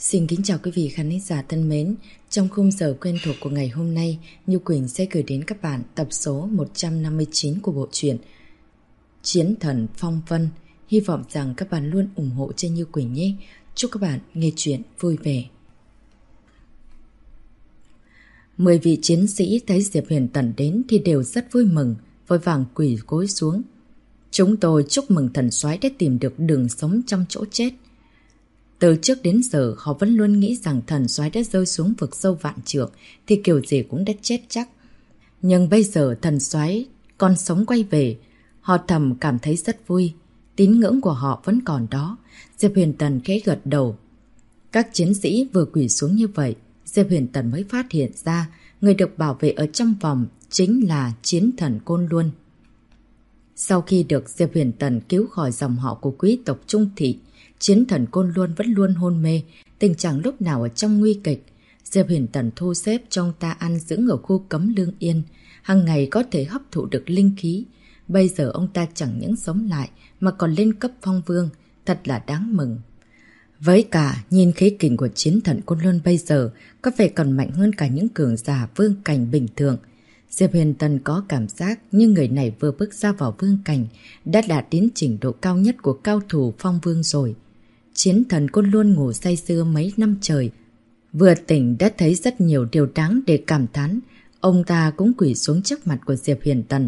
Xin kính chào quý vị khán giả thân mến. Trong khung giờ quen thuộc của ngày hôm nay, Như Quỳnh sẽ gửi đến các bạn tập số 159 của bộ truyện Chiến Thần Phong Vân. Hy vọng rằng các bạn luôn ủng hộ cho Như Quỳnh nhé. Chúc các bạn nghe chuyện vui vẻ. 10 vị chiến sĩ thấy Diệp Huyền Tần đến thì đều rất vui mừng, vội vàng quỳ gối xuống. Chúng tôi chúc mừng thần soái đã tìm được đường sống trong chỗ chết. Từ trước đến giờ họ vẫn luôn nghĩ rằng thần soái đã rơi xuống vực sâu vạn trượng thì kiểu gì cũng đã chết chắc. Nhưng bây giờ thần soái còn sống quay về, họ thầm cảm thấy rất vui. Tín ngưỡng của họ vẫn còn đó. Diệp Huyền Tần khẽ gật đầu. Các chiến sĩ vừa quỳ xuống như vậy, Diệp Huyền Tần mới phát hiện ra người được bảo vệ ở trong vòng chính là chiến thần Côn Luân. Sau khi được Diệp Huyền Tần cứu khỏi dòng họ của quý tộc Trung Thị, chiến thần Côn Luân vẫn luôn hôn mê, tình trạng lúc nào ở trong nguy kịch. Diệp Huyền Tần thu xếp cho ông ta ăn dưỡng ở khu cấm Lương Yên, hàng ngày có thể hấp thụ được linh khí. Bây giờ ông ta chẳng những sống lại mà còn lên cấp phong vương, thật là đáng mừng. Với cả, nhìn khí kình của chiến thần Côn Luân bây giờ có vẻ còn mạnh hơn cả những cường giả vương cảnh bình thường. Diệp Huyền Tần có cảm giác như người này vừa bước ra vào vương cảnh đã đạt đến trình độ cao nhất của cao thủ phong vương rồi. Chiến thần Côn Luân ngủ say sưa mấy năm trời, vừa tỉnh đã thấy rất nhiều điều đáng để cảm thán. Ông ta cũng quỳ xuống trước mặt của Diệp Huyền Tần.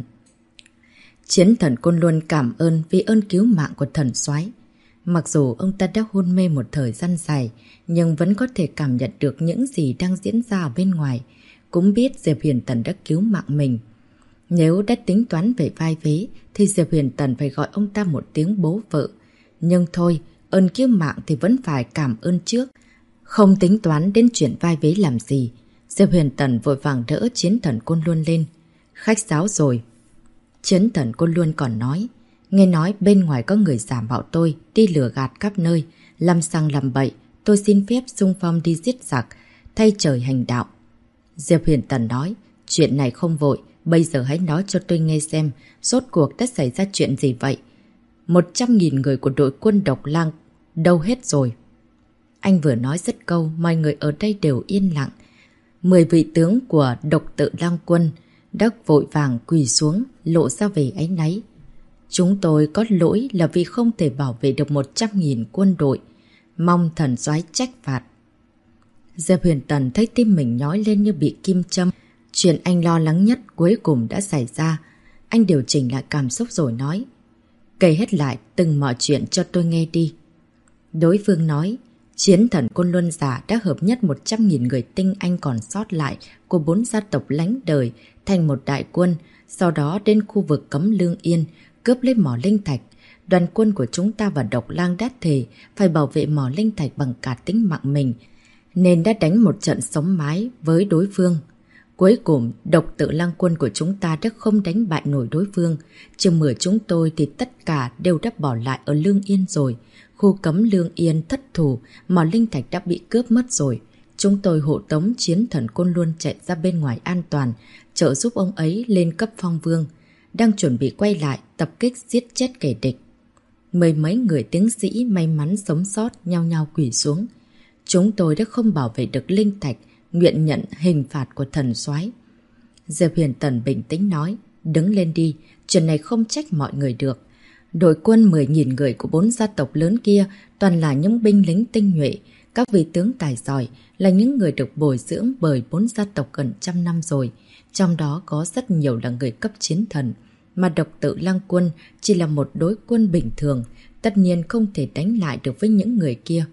Chiến thần Côn Luân cảm ơn vì ơn cứu mạng của thần soái. Mặc dù ông ta đã hôn mê một thời gian dài, nhưng vẫn có thể cảm nhận được những gì đang diễn ra ở bên ngoài. Cũng biết Diệp Huyền Tần đã cứu mạng mình. Nếu đã tính toán về vai vế, thì Diệp Huyền Tần phải gọi ông ta một tiếng bố vợ. Nhưng thôi, ơn cứu mạng thì vẫn phải cảm ơn trước. Không tính toán đến chuyện vai vế làm gì. Diệp Huyền Tần vội vàng đỡ chiến thần Côn Luân lên. Khách sáo rồi. Chiến thần Côn Luân còn nói, nghe nói bên ngoài có người giả mạo tôi đi lừa gạt khắp nơi, làm sằng làm bậy, tôi xin phép xung phong đi giết giặc, thay trời hành đạo. Diệp Huyền Tần nói, chuyện này không vội, bây giờ hãy nói cho tôi nghe xem, rốt cuộc đã xảy ra chuyện gì vậy? 100.000 người của đội quân Độc Lang đâu hết rồi? Anh vừa nói dứt câu, mọi người ở đây đều yên lặng. 10 vị tướng của Độc Tự Lang quân đã vội vàng quỳ xuống, lộ ra về áy náy. Chúng tôi có lỗi là vì không thể bảo vệ được 100.000 quân đội, mong thần soái trách phạt. Diệp Huyền Tần thấy tim mình nhói lên như bị kim châm. Chuyện anh lo lắng nhất cuối cùng đã xảy ra. Anh điều chỉnh lại cảm xúc rồi nói, kể hết lại từng mọi chuyện cho tôi nghe đi. Đối phương nói, chiến thần Côn Luân giả đã hợp nhất 100.000 người tinh anh còn sót lại của 4 gia tộc lánh đời thành một đại quân, sau đó đến khu vực cấm Lương Yên, cướp lấy mỏ linh thạch. Đoàn quân của chúng ta và Độc Lang đã thề phải bảo vệ mỏ linh thạch bằng cả tính mạng mình, nên đã đánh một trận sống mái với đối phương. Cuối cùng, Độc Tự Lang quân của chúng ta đã không đánh bại nổi đối phương. Chừng 10 chúng tôi thì tất cả đều đã bỏ lại ở Lương Yên rồi. Khu cấm Lương Yên thất thủ, mỏ linh thạch đã bị cướp mất rồi. Chúng tôi hộ tống chiến thần Côn Luân chạy ra bên ngoài an toàn, trợ giúp ông ấy lên cấp phong vương. Đang chuẩn bị quay lại, tập kích giết chết kẻ địch. 10 mấy người tướng sĩ may mắn sống sót nhao nhao quỳ xuống. Chúng tôi đã không bảo vệ được linh thạch, nguyện nhận hình phạt của thần soái. Diệp Huyền Tần bình tĩnh nói, đứng lên đi, chuyện này không trách mọi người được. Đội quân 10.000 người của 4 gia tộc lớn kia toàn là những binh lính tinh nhuệ. Các vị tướng tài giỏi là những người được bồi dưỡng bởi 4 gia tộc gần 100 năm rồi. Trong đó có rất nhiều là người cấp chiến thần. Mà Độc Tự Lang quân chỉ là một đối quân bình thường, tất nhiên không thể đánh lại được với những người kia.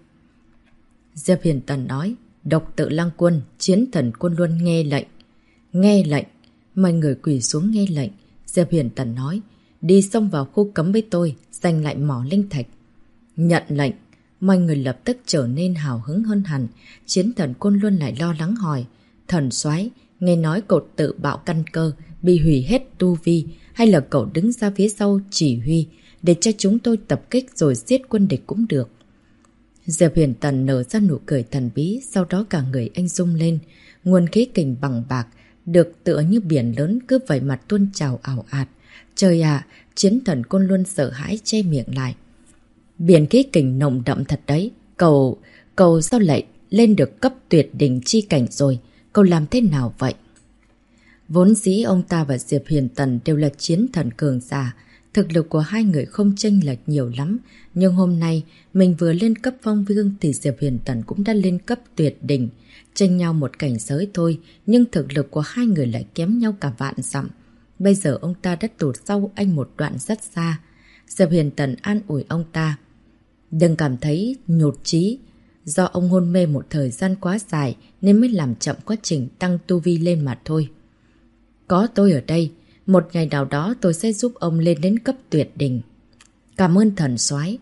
Diệp Huyền Tần nói, Độc Tự Lang quân, chiến thần Côn Luân nghe lệnh. Nghe lệnh. Mọi người quỳ xuống nghe lệnh. Diệp Huyền Tần nói, đi xông vào khu cấm với tôi, giành lại mỏ linh thạch. Nhận lệnh. Mọi người lập tức trở nên hào hứng hơn hẳn. Chiến thần Côn Luân lại lo lắng hỏi, thần soái, nghe nói cậu tự bạo căn cơ, bị hủy hết tu vi, hay là cậu đứng ra phía sau chỉ huy, để cho chúng tôi tập kích rồi giết quân địch cũng được. Diệp Huyền Tần nở ra nụ cười thần bí, sau đó cả người anh rung lên. Nguồn khí kình bằng bạc, được tựa như biển lớn cứ vậy mà tuôn trào ảo ạt. Trời ạ, chiến thần Côn Luân sợ hãi che miệng lại. Biển khí kình nồng đậm thật đấy, cậu Cậu sao lại lên được cấp tuyệt đỉnh chi cảnh rồi? Cậu làm thế nào vậy? Vốn dĩ ông ta và Diệp Huyền Tần đều là chiến thần cường giả. Thực lực của hai người không chênh lệch nhiều lắm. Nhưng hôm nay, mình vừa lên cấp phong vương thì Diệp Huyền Tần cũng đã lên cấp tuyệt đỉnh. Chênh nhau một cảnh giới thôi, nhưng thực lực của hai người lại kém nhau cả vạn dặm. Bây giờ ông ta đã tụt sau anh một đoạn rất xa. Diệp Huyền Tần an ủi ông ta. Đừng cảm thấy nhột chí. Do ông hôn mê một thời gian quá dài nên mới làm chậm quá trình tăng tu vi lên mà thôi. Có tôi ở đây, một ngày nào đó tôi sẽ giúp ông lên đến cấp tuyệt đỉnh. Cảm ơn thần soái.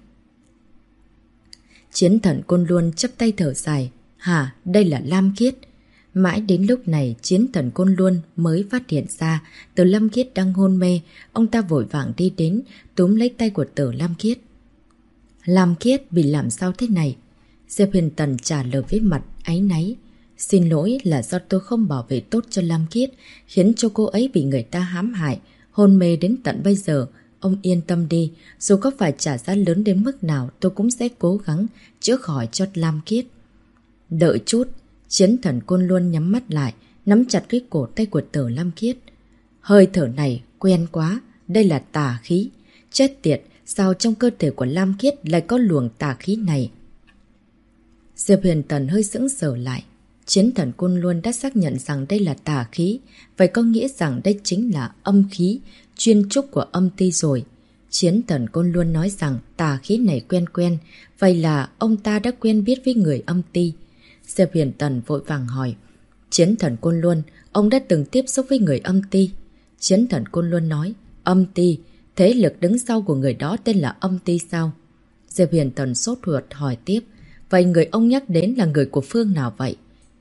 Chiến thần Côn Luân chắp tay thở dài. Hả, đây là Lam Khiết. Mãi đến lúc này chiến thần Côn Luân mới phát hiện ra Từ Lam Khiết đang hôn mê. Ông ta vội vàng đi đến túm lấy tay của Từ Lam Khiết. Lam Khiết bị làm sao thế này? Diệp Huyền Tần trả lời với mặt áy náy. Xin lỗi là do tôi không bảo vệ tốt cho Lam Khiết, khiến cho cô ấy bị người ta hãm hại, hôn mê đến tận bây giờ. Ông yên tâm đi, dù có phải trả giá lớn đến mức nào tôi cũng sẽ cố gắng chữa khỏi cho Lam Khiết. Đợi chút, chiến thần Côn Luân nhắm mắt lại, nắm chặt cái cổ tay của Tử Lam Khiết. Hơi thở này quen quá, đây là tà khí. Chết tiệt, sao trong cơ thể của Lam Khiết lại có luồng tà khí này? Diệp Huyền Tần hơi sững sờ lại. Chiến thần Côn Luân đã xác nhận rằng đây là tà khí, vậy có nghĩa rằng đây chính là âm khí, chuyên trúc của âm ti rồi. Chiến thần Côn Luân nói rằng tà khí này quen quen, vậy là ông ta đã quen biết với người âm ti. Diệp Huyền Tần vội vàng hỏi, Chiến thần Côn Luân, ông đã từng tiếp xúc với người âm ti? Chiến thần Côn Luân nói, âm ti, thế lực đứng sau của người đó tên là âm ti sao? Diệp Huyền Tần sốt ruột hỏi tiếp, vậy người ông nhắc đến là người của phương nào vậy?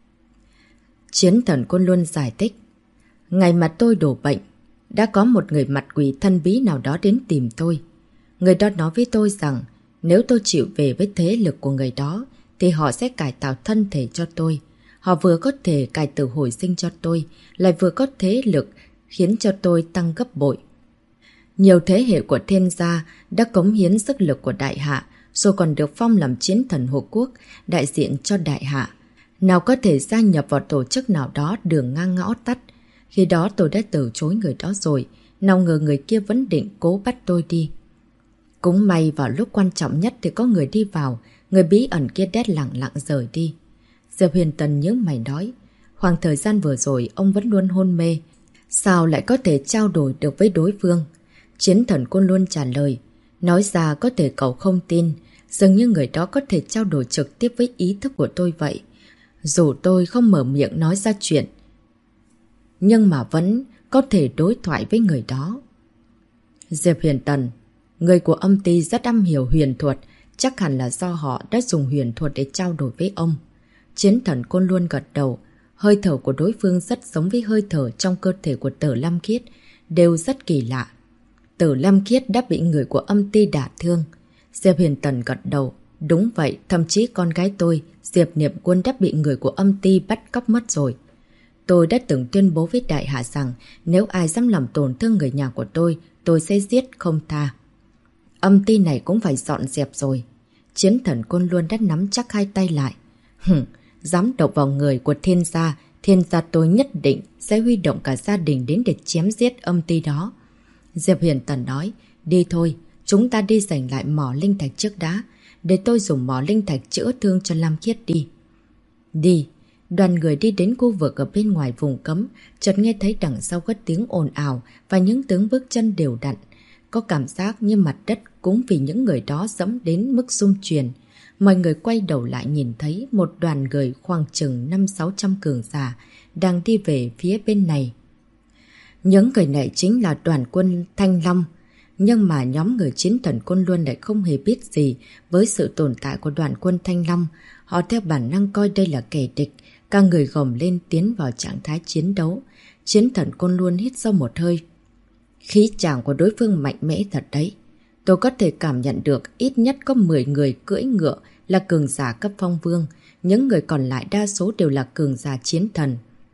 Chiến thần Côn Luân giải thích, ngày mà tôi đổ bệnh, đã có một người mặt quỷ thân bí nào đó đến tìm tôi. Người đó nói với tôi rằng nếu tôi chịu về với thế lực của người đó thì họ sẽ cải tạo thân thể cho tôi. Họ vừa có thể cải tử hồi sinh cho tôi, lại vừa có thế lực khiến cho tôi tăng gấp bội. Nhiều thế hệ của thiên gia đã cống hiến sức lực của đại hạ, rồi còn được phong làm chiến thần hộ quốc, đại diện cho đại hạ. Nào có thể gia nhập vào tổ chức nào đó đường ngang ngõ tắt. Khi đó tôi đã từ chối người đó rồi, nào ngờ người kia vẫn định cố bắt tôi đi. Cũng may vào lúc quan trọng nhất thì có người đi vào, người bí ẩn kia đét lặng lặng rời đi. Diệp Huyền Tần nhớ mày nói, khoảng thời gian vừa rồi ông vẫn luôn hôn mê, sao lại có thể trao đổi được với đối phương? Chiến thần Côn Luân trả lời, nói ra có thể cậu không tin, dường như người đó có thể trao đổi trực tiếp với ý thức của tôi vậy. Dù tôi không mở miệng nói ra chuyện, nhưng mà vẫn có thể đối thoại với người đó. Diệp Huyền Tần, người của âm ty rất am hiểu huyền thuật, chắc hẳn là do họ đã dùng huyền thuật để trao đổi với ông. Chiến thần Côn Luân gật đầu, hơi thở của đối phương rất giống với hơi thở trong cơ thể của Tử Lam Khiết, đều rất kỳ lạ. Tử Lam Khiết đã bị người của âm ty đả thương. Diệp Huyền Tần gật đầu, đúng vậy, thậm chí con gái tôi, Diệp Niệm Quân đã bị người của âm ty bắt cóc mất rồi. Tôi đã từng tuyên bố với đại hạ rằng nếu ai dám làm tổn thương người nhà của tôi sẽ giết không tha. Âm ty này cũng phải dọn dẹp rồi. Chiến thần Côn Luân đã nắm chắc hai tay lại. Dám độc vào người của thiên gia tôi nhất định sẽ huy động cả gia đình đến để chém giết âm ty đó. Diệp Huyền Tần nói, đi thôi, chúng ta đi giành lại mỏ linh thạch trước đã, để tôi dùng mỏ linh thạch chữa thương cho Lam Khiết đi. Đi. Đoàn người đi đến khu vực ở bên ngoài vùng cấm, chợt nghe thấy đằng sau có tiếng ồn ào và những tiếng bước chân đều đặn. Có cảm giác như mặt đất cũng vì những người đó dẫm đến mức rung chuyển. Mọi người quay đầu lại nhìn thấy một đoàn người khoảng chừng 500-600 cường giả đang đi về phía bên này. Những người này chính là đoàn quân Thanh Long. Nhưng mà nhóm người chiến thần Côn Luân lại không hề biết gì với sự tồn tại của đoàn quân Thanh Long. Họ theo bản năng coi đây là kẻ địch. Các người gồng lên tiến vào trạng thái chiến đấu. Chiến thần Côn Luân hít sâu một hơi. Khí chàng của đối phương mạnh mẽ thật đấy. Tôi có thể cảm nhận được ít nhất có 10 người cưỡi ngựa là cường giả cấp phong vương. Những người còn lại đa số đều là cường giả chiến thần.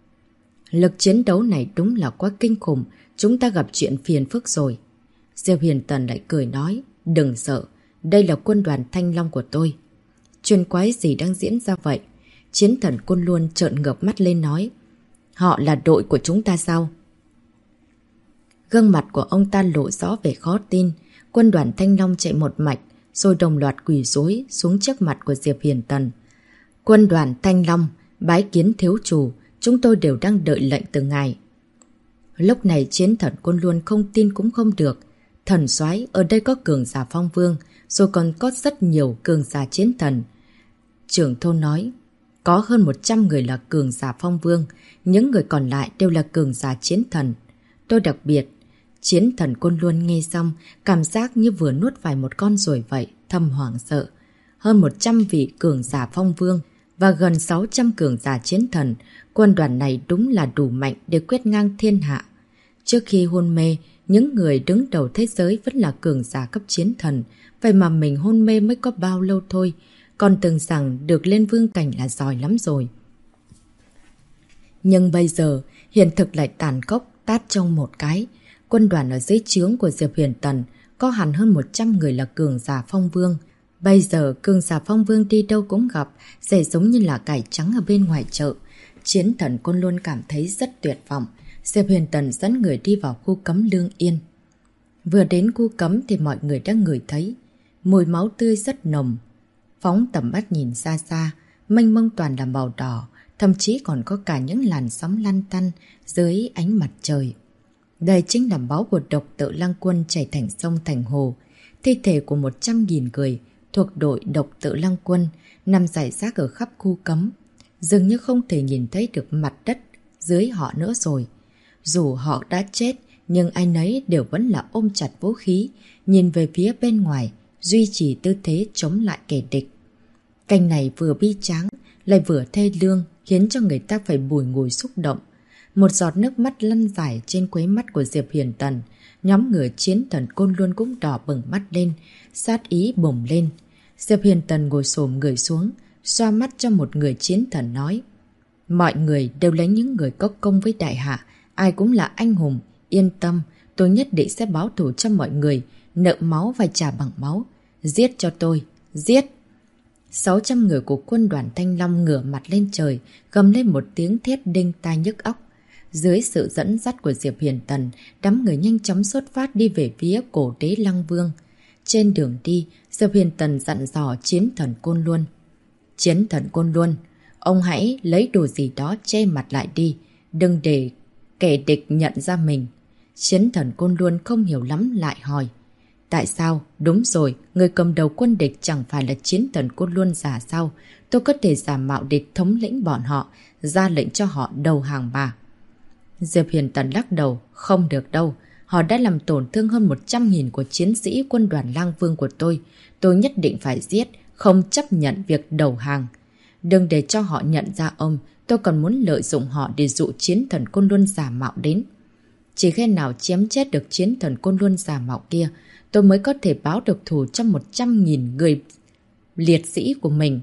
Lực chiến đấu này đúng là quá kinh khủng. Chúng ta gặp chuyện phiền phức rồi. Diệp Huyền Tần lại cười nói, đừng sợ, đây là quân đoàn Thanh Long của tôi. Chuyện quái gì đang diễn ra vậy? Chiến thần Côn Luân trợn ngược mắt lên nói. Họ là đội của chúng ta sao? Gương mặt của ông ta lộ rõ vẻ khó tin. Quân đoàn Thanh Long chạy một mạch, rồi đồng loạt quỳ rối xuống trước mặt của Diệp Huyền Tần. Quân đoàn Thanh Long, bái kiến thiếu chủ, chúng tôi đều đang đợi lệnh từ ngài. Lúc này Chiến thần Côn Luân không tin cũng không được. Thần soái, ở đây có cường giả phong vương, rồi còn có rất nhiều cường giả chiến thần. Trưởng thôn nói, có hơn 100 người là cường giả phong vương, những người còn lại đều là cường giả chiến thần. Tôi đặc biệt, Chiến thần Côn Luân nghe xong, cảm giác như vừa nuốt phải một con ruồi vậy, thầm hoảng sợ. Hơn 100 vị cường giả phong vương và gần 600 cường giả chiến thần, quân đoàn này đúng là đủ mạnh để quét ngang thiên hạ. Trước khi hôn mê, những người đứng đầu thế giới vẫn là cường giả cấp chiến thần, vậy mà mình hôn mê mới có bao lâu thôi, còn tưởng rằng được lên vương cảnh là giỏi lắm rồi. Nhưng bây giờ, hiện thực lại tàn khốc tát trong một cái. Quân đoàn ở dưới trướng của Diệp Huyền Tần có hẳn hơn 100 người là cường giả phong vương. Bây giờ cường giả phong vương đi đâu cũng gặp, sẽ giống như là cải trắng ở bên ngoài chợ. Chiến thần Côn Luân cảm thấy rất tuyệt vọng. Diệp Huyền Tần dẫn người đi vào khu cấm Lương Yên. Vừa đến khu cấm thì mọi người đã ngửi thấy mùi máu tươi rất nồng. Phóng tầm mắt nhìn xa xa, mênh mông toàn là màu đỏ, thậm chí còn có cả những làn sóng lăn tăn dưới ánh mặt trời. Đây chính là máu của độc tự Lăng Quân chảy thành sông thành hồ. Thi thể của 100.000 người thuộc đội độc tự Lăng Quân nằm rải rác ở khắp khu cấm. Dường như không thể nhìn thấy được mặt đất dưới họ nữa rồi. Dù họ đã chết, nhưng ai nấy đều vẫn là ôm chặt vũ khí, nhìn về phía bên ngoài, duy trì tư thế chống lại kẻ địch. Cảnh này vừa bi tráng, lại vừa thê lương, khiến cho người ta phải bùi ngùi xúc động. Một giọt nước mắt lăn dài trên khóe mắt của Diệp Huyền Tần. Nhóm người chiến thần Côn Luân cũng đỏ bừng mắt lên, sát ý bùng lên. Diệp Huyền Tần ngồi xổm người xuống, xoa mắt cho một người chiến thần nói. Mọi người đều lấy những người có công với đại hạ, ai cũng là anh hùng, yên tâm, tôi nhất định sẽ báo thù cho mọi người, nợ máu và trả bằng máu. Giết cho tôi, giết! 600 người của quân đoàn Thanh Long ngửa mặt lên trời, gầm lên một tiếng thét đinh tai nhức óc. Dưới sự dẫn dắt của Diệp Huyền Tần, đám người nhanh chóng xuất phát đi về phía cổ đế Lăng Vương. Trên đường đi, Diệp Huyền Tần dặn dò chiến thần Côn Luân. Chiến thần Côn Luân, ông hãy lấy đồ gì đó che mặt lại đi, đừng để kẻ địch nhận ra mình. Chiến thần Côn Luân không hiểu lắm lại hỏi. Tại sao? Đúng rồi, người cầm đầu quân địch chẳng phải là chiến thần Côn Luân giả sao? Tôi có thể giả mạo địch thống lĩnh bọn họ, ra lệnh cho họ đầu hàng bà. Diệp Huyền Tần lắc đầu, không được đâu. Họ đã làm tổn thương hơn 100.000 của chiến sĩ quân đoàn Lang Vương của tôi nhất định phải giết, không chấp nhận việc đầu hàng. Đừng để cho họ nhận ra ông, tôi còn muốn lợi dụng họ để dụ chiến thần Côn Luân giả mạo đến. Chỉ khi nào chém chết được chiến thần Côn Luân giả mạo kia, tôi mới có thể báo được thù cho 100.000 người liệt sĩ của mình.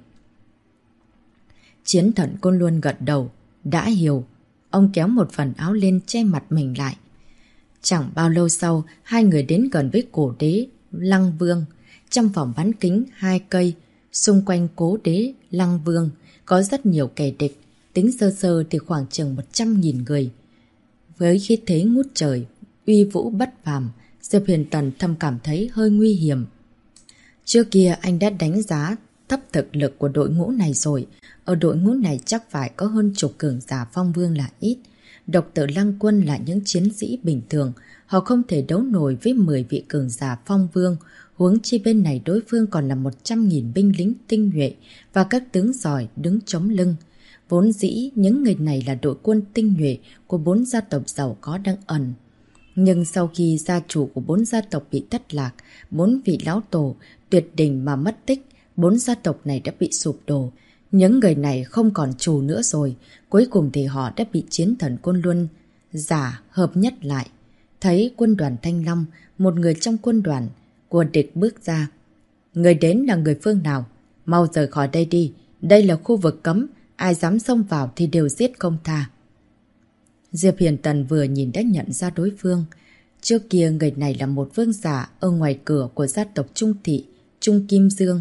Chiến thần Côn Luân gật đầu, đã hiểu. Ông kéo một phần áo lên che mặt mình lại. Chẳng bao lâu sau, hai người đến gần với cổ đế Lăng Vương. Trong vòng bán kính 2 cây, xung quanh cố đế Lăng Vương có rất nhiều kẻ địch, tính sơ sơ thì khoảng chừng 100.000 người. Với khí thế ngút trời, uy vũ bất phàm, Diệp Huyền Tần thầm cảm thấy hơi nguy hiểm. Trước kia anh đã đánh giá thấp thực lực của đội ngũ này rồi. Ở đội ngũ này chắc phải có hơn chục cường giả phong vương là ít. Độc tử Lăng Quân là những chiến sĩ bình thường, họ không thể đấu nổi với 10 vị cường giả phong vương. Huống chi bên này đối phương còn là 100.000 binh lính tinh nhuệ và các tướng giỏi đứng chống lưng. Vốn dĩ những người này là đội quân tinh nhuệ của 4 gia tộc giàu có đang ẩn. Nhưng sau khi gia chủ của 4 gia tộc bị thất lạc, 4 vị lão tổ tuyệt đỉnh mà mất tích, 4 gia tộc này đã bị sụp đổ. Những người này không còn chủ nữa rồi, cuối cùng thì họ đã bị chiến thần Côn Luân giả hợp nhất lại. Thấy quân đoàn Thanh Long, một người trong quân đoàn của địch bước ra. Người đến là người phương nào? Mau rời khỏi đây đi, đây là khu vực cấm, ai dám xông vào thì đều giết không tha. Diệp Huyền Tần vừa nhìn đã nhận ra đối phương. Trước kia người này là một vương giả ở ngoài cửa của gia tộc Trung Thị, Trung Kim Dương.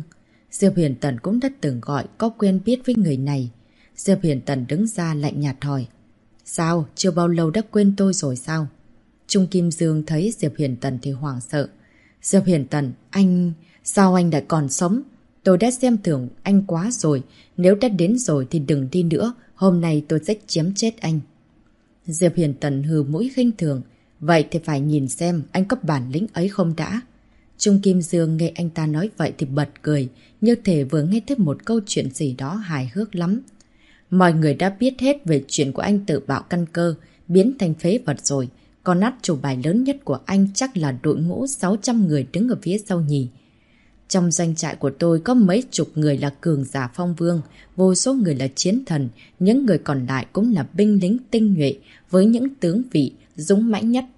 Diệp Huyền Tần cũng đã từng gọi, có quen biết với người này. Diệp Huyền Tần đứng ra lạnh nhạt hỏi. Sao? Chưa bao lâu đã quên tôi rồi sao? Trung Kim Dương thấy Diệp Huyền Tần thì hoảng sợ. Diệp Huyền Tần, anh... Sao anh lại còn sống? Tôi đã xem thường anh quá rồi. Nếu đã đến rồi thì đừng đi nữa. Hôm nay tôi sẽ chém chết anh. Diệp Huyền Tần hừ mũi khinh thường. Vậy thì phải nhìn xem anh có bản lĩnh ấy không đã. Trung Kim Dương nghe anh ta nói vậy thì bật cười, như thể vừa nghe thấy một câu chuyện gì đó hài hước lắm. Mọi người đã biết hết về chuyện của anh tự bạo căn cơ, biến thành phế vật rồi. Còn át chủ bài lớn nhất của anh chắc là đội ngũ 600 người đứng ở phía sau nhì. Trong doanh trại của tôi có mấy chục người là cường giả phong vương, vô số người là chiến thần, những người còn lại cũng là binh lính tinh nhuệ với những tướng vị dũng mãnh nhất.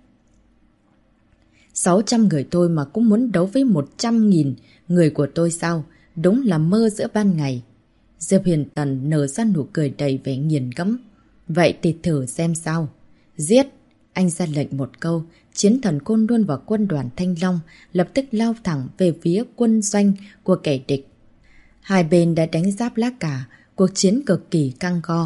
600 người tôi mà cũng muốn đấu với 100.000 người của tôi sao? Đúng là mơ giữa ban ngày. Diệp Huyền Tần nở ra nụ cười đầy vẻ nghiền ngẫm. Vậy thì thử xem sao. Giết! Anh ra lệnh một câu, chiến thần Côn Luân và quân đoàn Thanh Long lập tức lao thẳng về phía quân doanh của kẻ địch. Hai bên đã đánh giáp lá cà, cuộc chiến cực kỳ căng go.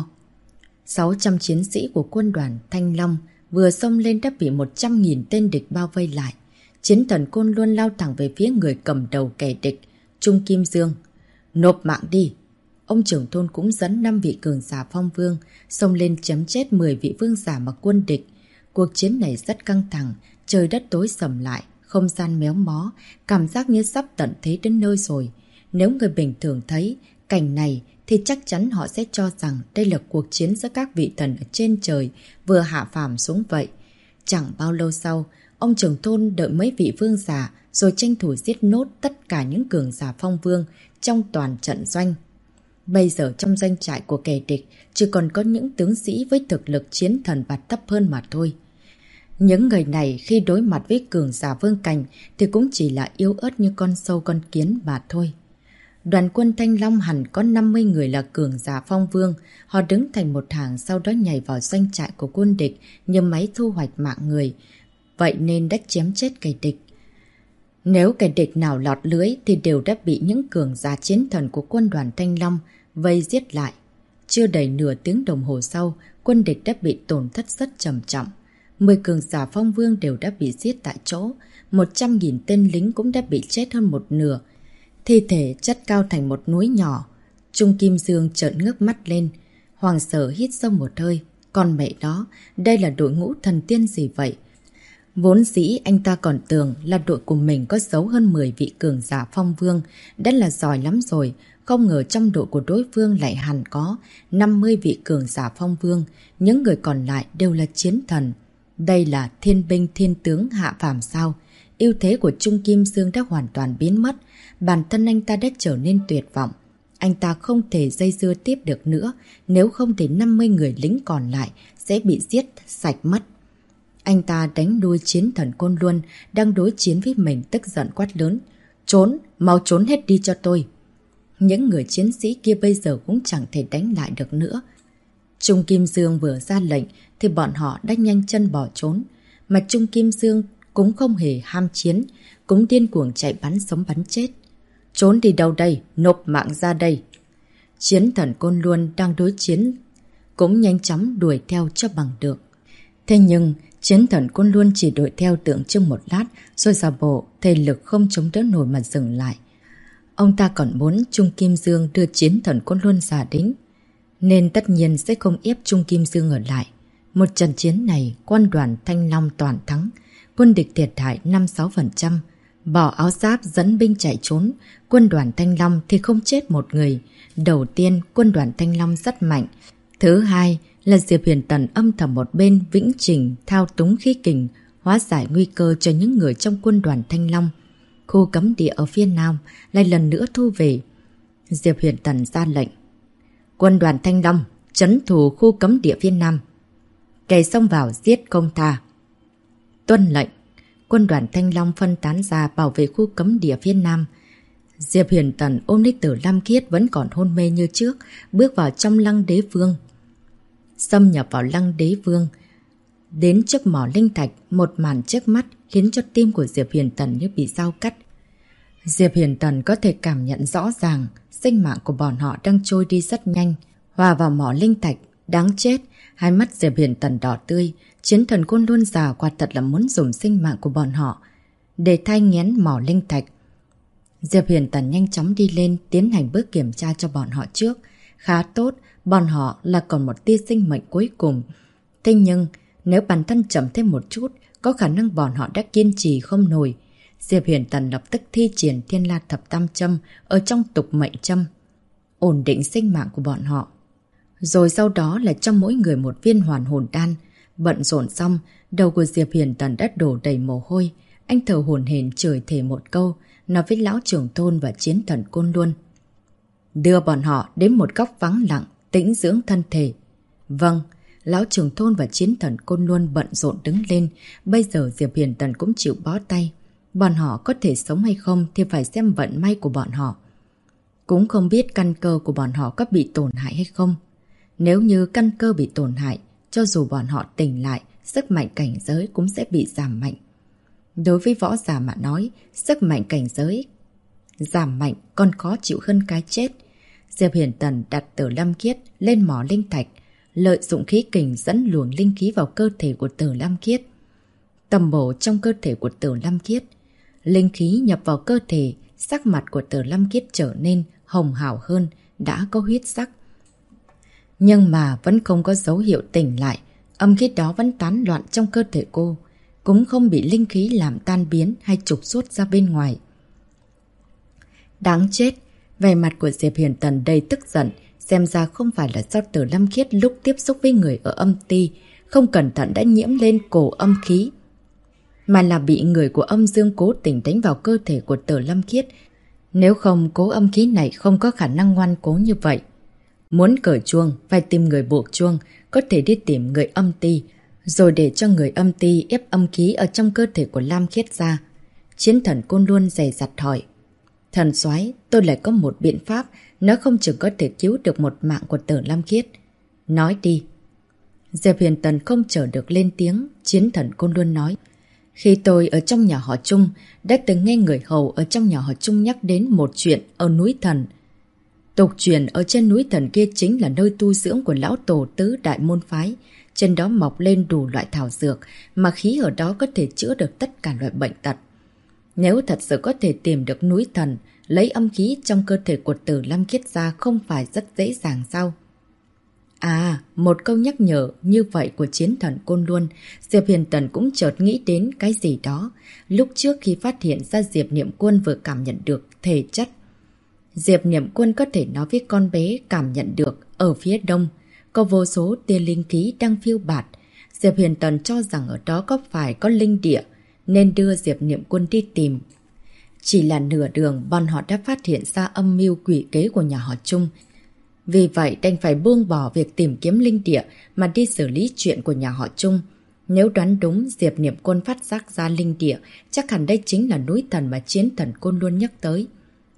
600 chiến sĩ của quân đoàn Thanh Long vừa xông lên đã bị 100.000 tên địch bao vây lại. Chiến thần Côn Luân lao thẳng về phía người cầm đầu kẻ địch, Trung Kim Dương. Nộp mạng đi! Ông trưởng thôn cũng dẫn 5 vị cường giả phong vương, xông lên chấm chết 10 vị vương giả mà quân địch. Cuộc chiến này rất căng thẳng, trời đất tối sầm lại, không gian méo mó, cảm giác như sắp tận thế đến nơi rồi. Nếu người bình thường thấy cảnh này thì chắc chắn họ sẽ cho rằng đây là cuộc chiến giữa các vị thần ở trên trời vừa hạ phàm xuống vậy. Chẳng bao lâu sau, ông trưởng thôn đợi mấy vị vương giả rồi tranh thủ giết nốt tất cả những cường giả phong vương trong toàn trận doanh. Bây giờ trong doanh trại của kẻ địch chỉ còn có những tướng sĩ với thực lực chiến thần và thấp hơn mà thôi. Những người này khi đối mặt với cường giả vương cảnh thì cũng chỉ là yếu ớt như con sâu con kiến mà thôi. Đoàn quân Thanh Long hẳn có 50 người là cường giả phong vương. Họ đứng thành một hàng sau đó nhảy vào doanh trại của quân địch như máy thu hoạch mạng người. Vậy nên đã chém chết kẻ địch. Nếu kẻ địch nào lọt lưới thì đều đã bị những cường giả chiến thần của quân đoàn Thanh Long vây giết lại. Chưa đầy nửa tiếng đồng hồ sau, quân địch đã bị tổn thất rất trầm trọng. 10 cường giả phong vương đều đã bị giết tại chỗ. 100.000 tên lính cũng đã bị chết hơn một nửa. Thi thể chất cao thành một núi nhỏ. Trung Kim Dương trợn ngước mắt lên. Hoàng Sở hít sâu một hơi. Con mẹ đó, đây là đội ngũ thần tiên gì vậy? Vốn dĩ anh ta còn tưởng là đội của mình có giấu hơn 10 vị cường giả phong vương. Đã là giỏi lắm rồi. Không ngờ trong đội của đối phương lại hẳn có 50 vị cường giả phong vương. Những người còn lại đều là chiến thần. Đây là thiên binh thiên tướng hạ phàm sao? Ưu thế của Trung Kim Dương đã hoàn toàn biến mất. Bản thân anh ta đã trở nên tuyệt vọng. Anh ta không thể dây dưa tiếp được nữa. Nếu không thì 50 người lính còn lại sẽ bị giết sạch mất. Anh ta đánh đuôi chiến thần Côn Luân đang đối chiến với mình, tức giận quát lớn. Trốn, mau trốn hết đi cho tôi. Những người chiến sĩ kia bây giờ cũng chẳng thể đánh lại được nữa. Trung Kim Dương vừa ra lệnh thì bọn họ đã nhanh chân bỏ trốn. Mà Trung Kim Dương cũng không hề ham chiến, cũng điên cuồng chạy bắn sống bắn chết. Trốn đi đâu đây? Nộp mạng ra đây. Chiến thần Côn Luân đang đối chiến cũng nhanh chóng đuổi theo cho bằng được. Thế nhưng chiến thần Côn Luân chỉ đuổi theo tượng trưng một lát rồi giả bộ thể lực không chống đỡ nổi mà dừng lại. Ông ta còn muốn Trung Kim Dương đưa chiến thần Côn Luân ra đính, nên tất nhiên sẽ không ép Trung Kim Dương ở lại. Một trận chiến này, quân đoàn Thanh Long toàn thắng, quân địch thiệt hại 5-6%. Bỏ áo giáp dẫn binh chạy trốn, quân đoàn Thanh Long thì không chết một người. Đầu tiên, quân đoàn Thanh Long rất mạnh. Thứ hai là Diệp Huyền Tần âm thầm một bên vĩnh trình thao túng khí kình, hóa giải nguy cơ cho những người trong quân đoàn Thanh Long. Khu cấm địa ở phía Nam lại lần nữa thu về. Diệp Huyền Tần ra lệnh. Quân đoàn Thanh Long trấn thủ khu cấm địa phía Nam. Kẻ xông vào giết không tha. Tuân lệnh. Quân đoàn Thanh Long phân tán ra bảo vệ khu cấm địa phía Nam. Diệp Huyền Tần ôm lấy Tử Lam Khiết vẫn còn hôn mê như trước, bước vào trong Lăng Đế Vương. Xâm nhập vào Lăng Đế Vương. Đến trước mỏ linh thạch, một màn trước mắt khiến cho tim của Diệp Huyền Tần như bị dao cắt. Diệp Hiền Tần có thể cảm nhận rõ ràng sinh mạng của bọn họ đang trôi đi rất nhanh, hòa vào mỏ linh thạch. Đáng chết, hai mắt Diệp Hiền Tần đỏ tươi, chiến thần côn luôn già quả thật là muốn dùng sinh mạng của bọn họ để thay nghén mỏ linh thạch. Diệp Hiền Tần nhanh chóng đi lên tiến hành bước kiểm tra cho bọn họ trước. Khá tốt, bọn họ là còn một tia sinh mệnh cuối cùng. Thế nhưng, nếu bản thân chậm thêm một chút, có khả năng bọn họ đã kiên trì không nổi. Diệp Hiền Tần lập tức thi triển Thiên La Thập Tam Châm ở trong tục mệnh châm, ổn định sinh mạng của bọn họ. Rồi sau đó là cho mỗi người một viên hoàn hồn đan. Bận rộn xong, đầu của Diệp Hiền Tần đã đổ đầy mồ hôi. Anh thở hổn hển chửi thề một câu, nói với lão trưởng thôn và chiến thần côn luôn. Đưa bọn họ đến một góc vắng lặng, tĩnh dưỡng thân thể. Vâng, lão trưởng thôn và chiến thần côn luôn bận rộn đứng lên. Bây giờ Diệp Hiền Tần cũng chịu bó tay. Bọn họ có thể sống hay không thì phải xem vận may của bọn họ. Cũng không biết căn cơ của bọn họ có bị tổn hại hay không. Nếu như căn cơ bị tổn hại, cho dù bọn họ tỉnh lại, sức mạnh cảnh giới cũng sẽ bị giảm mạnh. Đối với võ giả mà nói, sức mạnh cảnh giới giảm mạnh còn khó chịu hơn cái chết. Diệp Hiền Tần đặt Tử Lam Kiết lên mỏ linh thạch, lợi dụng khí kình dẫn luồng linh khí vào cơ thể của Tử Lam Kiết. Tầm bổ trong cơ thể của Tử Lam Kiết, linh khí nhập vào cơ thể, sắc mặt của Tử Lam Kiết trở nên hồng hào hơn, đã có huyết sắc. Nhưng mà vẫn không có dấu hiệu tỉnh lại, âm khí đó vẫn tán loạn trong cơ thể cô, cũng không bị linh khí làm tan biến hay trục xuất ra bên ngoài. Đáng chết, vẻ mặt của Diệp Hiền Tần đầy tức giận, xem ra không phải là do Tử Lam Kiết lúc tiếp xúc với người ở âm ti, không cẩn thận đã nhiễm lên cổ âm khí, mà là bị người của âm dương cố tình đánh vào cơ thể của Tử Lam Kiết. Nếu không, cố âm khí này không có khả năng ngoan cố như vậy. Muốn cởi chuông, phải tìm người buộc chuông, có thể đi tìm người âm ti, rồi để cho người âm ti ép âm khí ở trong cơ thể của Lam Khiết ra. Chiến thần côn luôn dày dặt hỏi. Thần soái, tôi lại có một biện pháp, nó không chừng có thể cứu được một mạng của Tử Lam Khiết. Nói đi. Diệp Hiền Tần không chờ được lên tiếng, chiến thần côn luôn nói. Khi tôi ở trong nhà họ Trung, đã từng nghe người hầu ở trong nhà họ Trung nhắc đến một chuyện ở núi Thần. Tục truyền ở trên núi Thần kia chính là nơi tu dưỡng của lão tổ tứ đại môn phái. Trên đó mọc lên đủ loại thảo dược, mà khí ở đó có thể chữa được tất cả loại bệnh tật. Nếu thật sự có thể tìm được núi Thần, lấy âm khí trong cơ thể của Tử Lam Khiết ra không phải rất dễ dàng sao? À, một câu nhắc nhở như vậy của chiến thần côn luôn, Diệp Hiền Tần cũng chợt nghĩ đến cái gì đó. Lúc trước khi phát hiện ra Diệp Niệm Quân vừa cảm nhận được thể chất. Diệp Niệm Quân có thể nói với con bé cảm nhận được ở phía đông có vô số tia linh khí đang phiêu bạt. Diệp Hiền Tần cho rằng ở đó có phải có linh địa, nên đưa Diệp Niệm Quân đi tìm. Chỉ là nửa đường bọn họ đã phát hiện ra âm mưu quỷ kế của nhà họ Trung. Vì vậy đành phải buông bỏ việc tìm kiếm linh địa mà đi xử lý chuyện của nhà họ Trung. Nếu đoán đúng, Diệp Niệm Quân phát giác ra linh địa, chắc hẳn đây chính là núi Thần mà chiến thần côn luôn nhắc tới.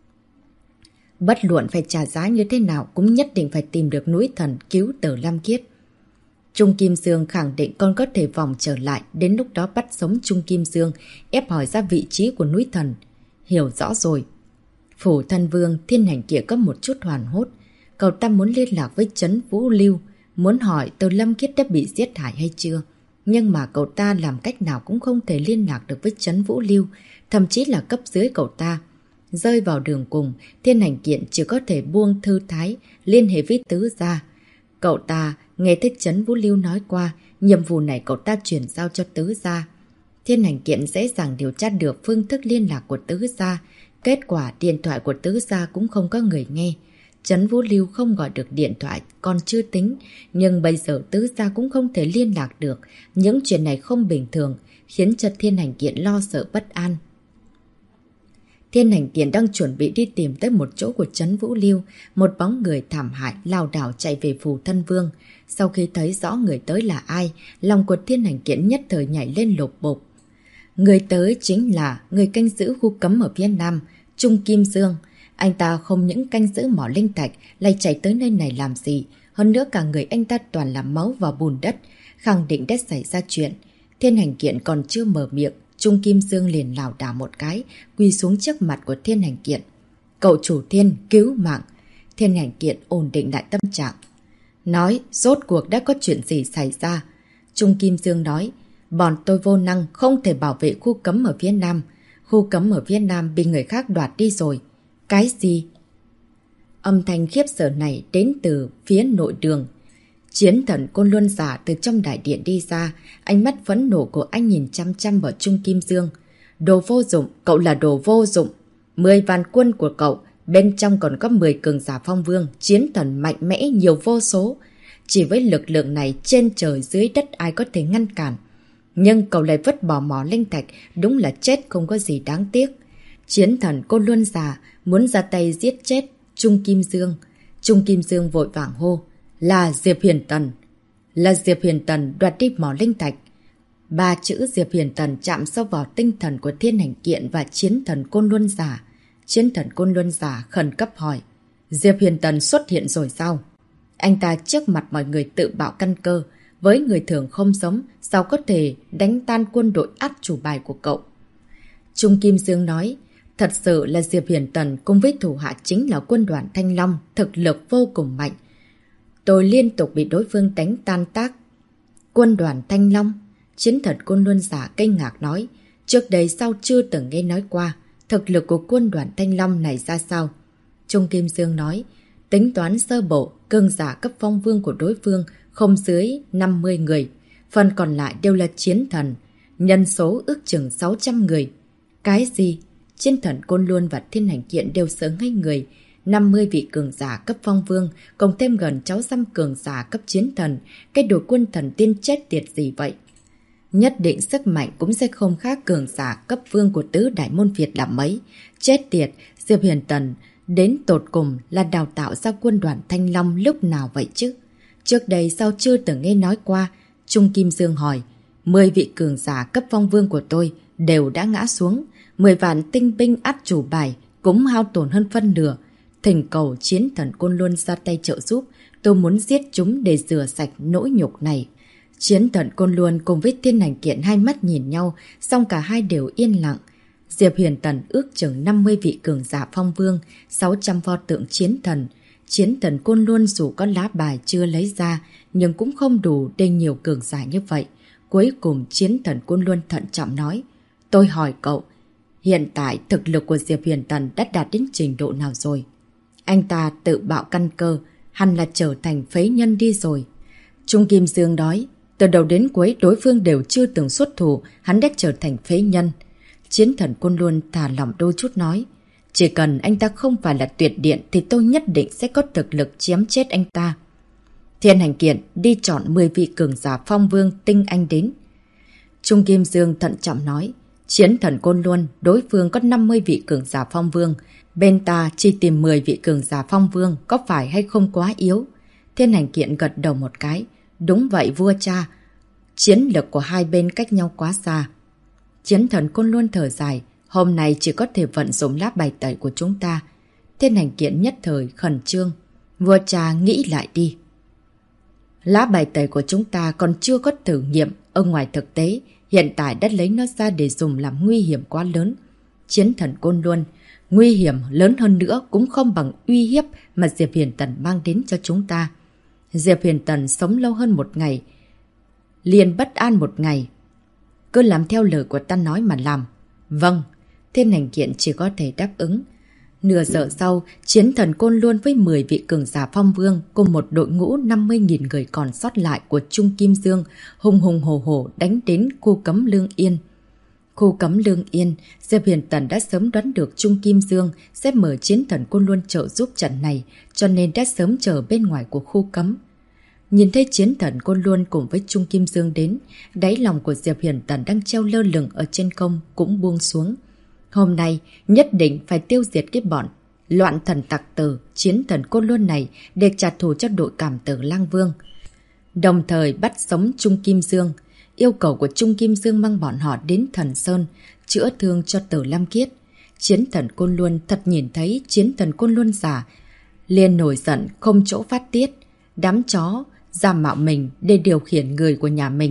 Bất luận phải trả giá như thế nào cũng nhất định phải tìm được núi Thần cứu Tử Lam Kiết. Trung Kim Dương khẳng định con có thể vòng trở lại, đến lúc đó bắt sống Trung Kim Dương, ép hỏi ra vị trí của núi Thần. Hiểu rõ rồi. Phủ Thân Vương Thiên Hành kia có một chút hoàn hốt. Cậu ta muốn liên lạc với Trấn Vũ Lưu, muốn hỏi Tử Lam Kiết đã bị giết hại hay chưa. Nhưng mà cậu ta làm cách nào cũng không thể liên lạc được với Trấn Vũ Lưu, thậm chí là cấp dưới cậu ta. Rơi vào đường cùng, Thiên Hành Kiện chỉ có thể buông thư thái, liên hệ với Tứ Gia. Cậu ta nghe thấy Trấn Vũ Lưu nói qua, nhiệm vụ này cậu ta chuyển giao cho Tứ Gia. Thiên Hành Kiện dễ dàng điều tra được phương thức liên lạc của Tứ Gia. Kết quả điện thoại của Tứ Gia cũng không có người nghe. Trấn Vũ Lưu không gọi được điện thoại còn chưa tính, nhưng bây giờ Tứ Gia cũng không thể liên lạc được. Những chuyện này không bình thường, khiến cho Thiên Hành Kiện lo sợ bất an. Thiên Hành Kiện đang chuẩn bị đi tìm tới một chỗ của Trấn Vũ Lưu, một bóng người thảm hại lảo đảo chạy về Phủ Thân Vương. Sau khi thấy rõ người tới là ai, lòng của Thiên Hành Kiện nhất thời nhảy lên lột bột. Người tới chính là người canh giữ khu cấm ở phía Nam, Trung Kim Dương. Anh ta không những canh giữ mỏ linh thạch, lại chạy tới nơi này làm gì. Hơn nữa cả người anh ta toàn là máu và bùn đất, khẳng định đã xảy ra chuyện. Thiên Hành Kiện còn chưa mở miệng, Trung Kim Dương liền lảo đảo một cái, quỳ xuống trước mặt của Thiên Hành Kiện. Cậu chủ Thiên, cứu mạng. Thiên Hành Kiện ổn định lại tâm trạng. Nói, rốt cuộc đã có chuyện gì xảy ra? Trung Kim Dương nói, bọn tôi vô năng, không thể bảo vệ khu cấm ở phía Nam. Khu cấm ở phía Nam bị người khác đoạt đi rồi. Cái gì? Âm thanh khiếp sợ này đến từ phía nội đường. Chiến thần Côn Luân Giả từ trong đại điện đi ra, ánh mắt phẫn nộ của anh nhìn chăm chăm vào Trung Kim Dương. Đồ vô dụng, cậu là đồ vô dụng. 10 vạn quân của cậu, bên trong còn có 10 cường giả phong vương, chiến thần mạnh mẽ nhiều vô số. Chỉ với lực lượng này trên trời dưới đất ai có thể ngăn cản. Nhưng cậu lại vứt bỏ mỏ linh thạch, đúng là chết không có gì đáng tiếc. Chiến thần Côn Luân Giả muốn ra tay giết chết Trung Kim Dương. Trung Kim Dương vội vàng hô. Là Diệp Huyền Tần. Là Diệp Huyền Tần đoạt đi mỏ linh thạch. 3 chữ Diệp Huyền Tần chạm sâu vào tinh thần của Thiên Hành Kiện và chiến thần Côn Luân Giả. Chiến thần Côn Luân Giả khẩn cấp hỏi. Diệp Huyền Tần xuất hiện rồi sao? Anh ta trước mặt mọi người tự bạo căn cơ. Với người thường không sống, sao có thể đánh tan quân đội át chủ bài của cậu? Trung Kim Dương nói. Thật sự là Diệp Huyền Tần cùng với thủ hạ chính là quân đoàn Thanh Long, thực lực vô cùng mạnh. Tôi liên tục bị đối phương đánh tan tác. Quân đoàn Thanh Long? Chiến thần Côn Luân Giả kinh ngạc nói. Trước đây sao chưa từng nghe nói qua. Thực lực của quân đoàn Thanh Long này ra sao? Trung Kim Dương nói. Tính toán sơ bộ, cường giả cấp phong vương của đối phương không dưới 50 người. Phần còn lại đều là chiến thần. Nhân số ước chừng 600 người. Cái gì? Chiến thần Côn Luân và Thiên Hành Kiện đều sợ ngây người. 50 vị cường giả cấp phong vương, cộng thêm gần 600 cường giả cấp chiến thần. Cái đội quân thần tiên chết tiệt gì vậy? Nhất định sức mạnh cũng sẽ không khác cường giả cấp vương của tứ đại môn Việt là mấy. Chết tiệt, Diệp Huyền Tần đến tột cùng là đào tạo ra quân đoàn Thanh Long lúc nào vậy chứ? Trước đây sao chưa từng nghe nói qua? Trung Kim Dương hỏi. 10 vị cường giả cấp phong vương của tôi đều đã ngã xuống. 10 vạn tinh binh át chủ bài cũng hao tổn hơn phân nửa. Thỉnh cầu chiến thần Côn Luân ra tay trợ giúp. Tôi muốn giết chúng để rửa sạch nỗi nhục này. Chiến thần Côn Luân cùng với Thiên Hành Kiện hai mắt nhìn nhau, song cả hai đều yên lặng. Diệp Huyền Tần ước chừng 50 vị cường giả phong vương, 600 pho tượng chiến thần. Chiến thần Côn Luân dù có lá bài chưa lấy ra, nhưng cũng không đủ để nhiều cường giả như vậy. Cuối cùng chiến thần Côn Luân thận trọng nói. Tôi hỏi cậu, hiện tại thực lực của Diệp Huyền Tần đã đạt đến trình độ nào rồi? Anh ta tự bạo căn cơ, hẳn là trở thành phế nhân đi rồi. Trung Kim Dương nói, từ đầu đến cuối đối phương đều chưa từng xuất thủ, hắn đã trở thành phế nhân. Chiến thần Côn Luân thả lỏng đôi chút nói, chỉ cần anh ta không phải là tuyệt điện thì tôi nhất định sẽ có thực lực chém chết anh ta. Thiên Hành Kiện đi chọn 10 vị cường giả phong vương tinh anh đến. Trung Kim Dương thận trọng nói, chiến thần Côn Luân đối phương có 50 vị cường giả phong vương, bên ta chỉ tìm 10 vị cường giả phong vương, có phải hay không quá yếu? Thiên Hành Kiện gật đầu một cái. Đúng vậy vua cha, chiến lực của hai bên cách nhau quá xa. Chiến thần Côn Luân thở dài, hôm nay chỉ có thể vận dụng lá bài tẩy của chúng ta. Thiên Hành Kiện nhất thời khẩn trương. Vua cha nghĩ lại đi. Lá bài tẩy của chúng ta còn chưa có thử nghiệm ở ngoài thực tế, hiện tại đã lấy nó ra để dùng làm nguy hiểm quá lớn. Chiến thần Côn Luân, nguy hiểm lớn hơn nữa cũng không bằng uy hiếp mà Diệp Huyền Tần mang đến cho chúng ta. Diệp Huyền Tần sống lâu hơn một ngày, liền bất an một ngày. Cứ làm theo lời của ta nói mà làm. Vâng, Thiên Hành Kiện chỉ có thể đáp ứng. Nửa giờ sau, chiến thần Côn Luân với 10 vị cường giả phong vương cùng một đội ngũ 50.000 người còn sót lại của Trung Kim Dương hùng hùng hổ hổ đánh đến khu cấm Lương Yên. Khu cấm Lương Yên, Diệp Huyền Tần đã sớm đoán được Trung Kim Dương sẽ mở chiến thần Côn Luân trợ giúp trận này, cho nên đã sớm chờ bên ngoài của khu cấm. Nhìn thấy chiến thần Côn Luân cùng với Trung Kim Dương đến, đáy lòng của Diệp Huyền Tần đang treo lơ lửng ở trên không cũng buông xuống. Hôm nay nhất định phải tiêu diệt cái bọn loạn thần tặc tử chiến thần Côn Luân này để trả thù cho đội cảm tử Lang Vương. Đồng thời bắt sống Trung Kim Dương. Yêu cầu của Trung Kim Dương mang bọn họ đến Thần Sơn chữa thương cho Tử Lam Kiết. Chiến thần Côn Luân thật nhìn thấy chiến thần Côn Luân giả, liền nổi giận không chỗ phát tiết. Đám chó giả mạo mình để điều khiển người của nhà mình.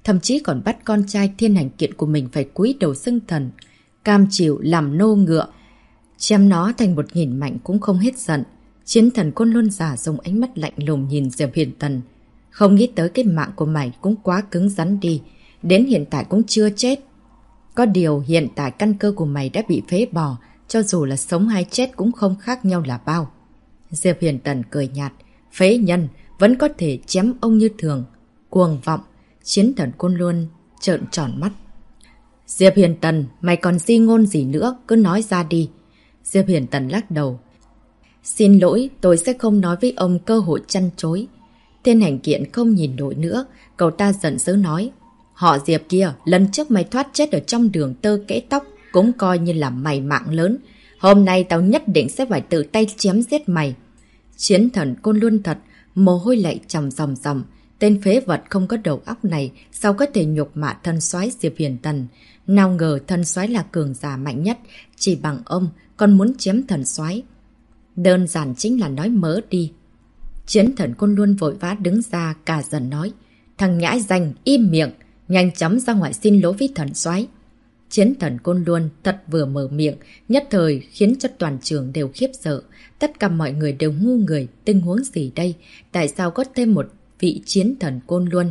thậm chí còn bắt con trai Thiên Hành Kiện của mình phải cúi đầu xưng thần, cam chịu làm nô ngựa. Chém nó thành 1000 mảnh cũng không hết giận. Chiến thần Côn Luân giả dùng ánh mắt lạnh lùng nhìn Diệp Huyền Tần. Không nghĩ tới cái mạng của mày cũng quá cứng rắn đi, đến hiện tại cũng chưa chết. Có điều hiện tại căn cơ của mày đã bị phế bỏ, cho dù là sống hay chết cũng không khác nhau là bao. Diệp Huyền Tần cười nhạt, phế nhân vẫn có thể chém ông như thường. Cuồng vọng. Chiến thần Côn Luân trợn tròn mắt. Diệp Huyền Tần, mày còn di ngôn gì nữa, cứ nói ra đi. Diệp Huyền Tần lắc đầu. Xin lỗi, tôi sẽ không nói với ông cơ hội chăn chối. Thiên Hành Kiện không nhìn nổi nữa, cậu ta giận dữ nói. Họ Diệp kia, lần trước mày thoát chết ở trong đường tơ kẽ tóc, cũng coi như là mày mạng lớn. Hôm nay tao nhất định sẽ phải tự tay chém giết mày. Chiến thần Côn Luân thật, mồ hôi lạnh chồng ròng ròng. Tên phế vật không có đầu óc này, sao có thể nhục mạ thân soái Diệp Huyền Tần. Nào ngờ thân soái là cường giả mạnh nhất, chỉ bằng ông còn muốn chém thần soái. Đơn giản chính là nói mớ đi. Chiến thần Côn Luân vội vã đứng ra cả dần nói. Thằng nhãi danh, im miệng, nhanh chóng ra ngoài xin lỗi với thần soái. Chiến thần Côn Luân thật vừa mở miệng, nhất thời khiến cho toàn trường đều khiếp sợ. Tất cả mọi người đều ngu người, tình huống gì đây? Tại sao có thêm một vị chiến thần Côn Luân?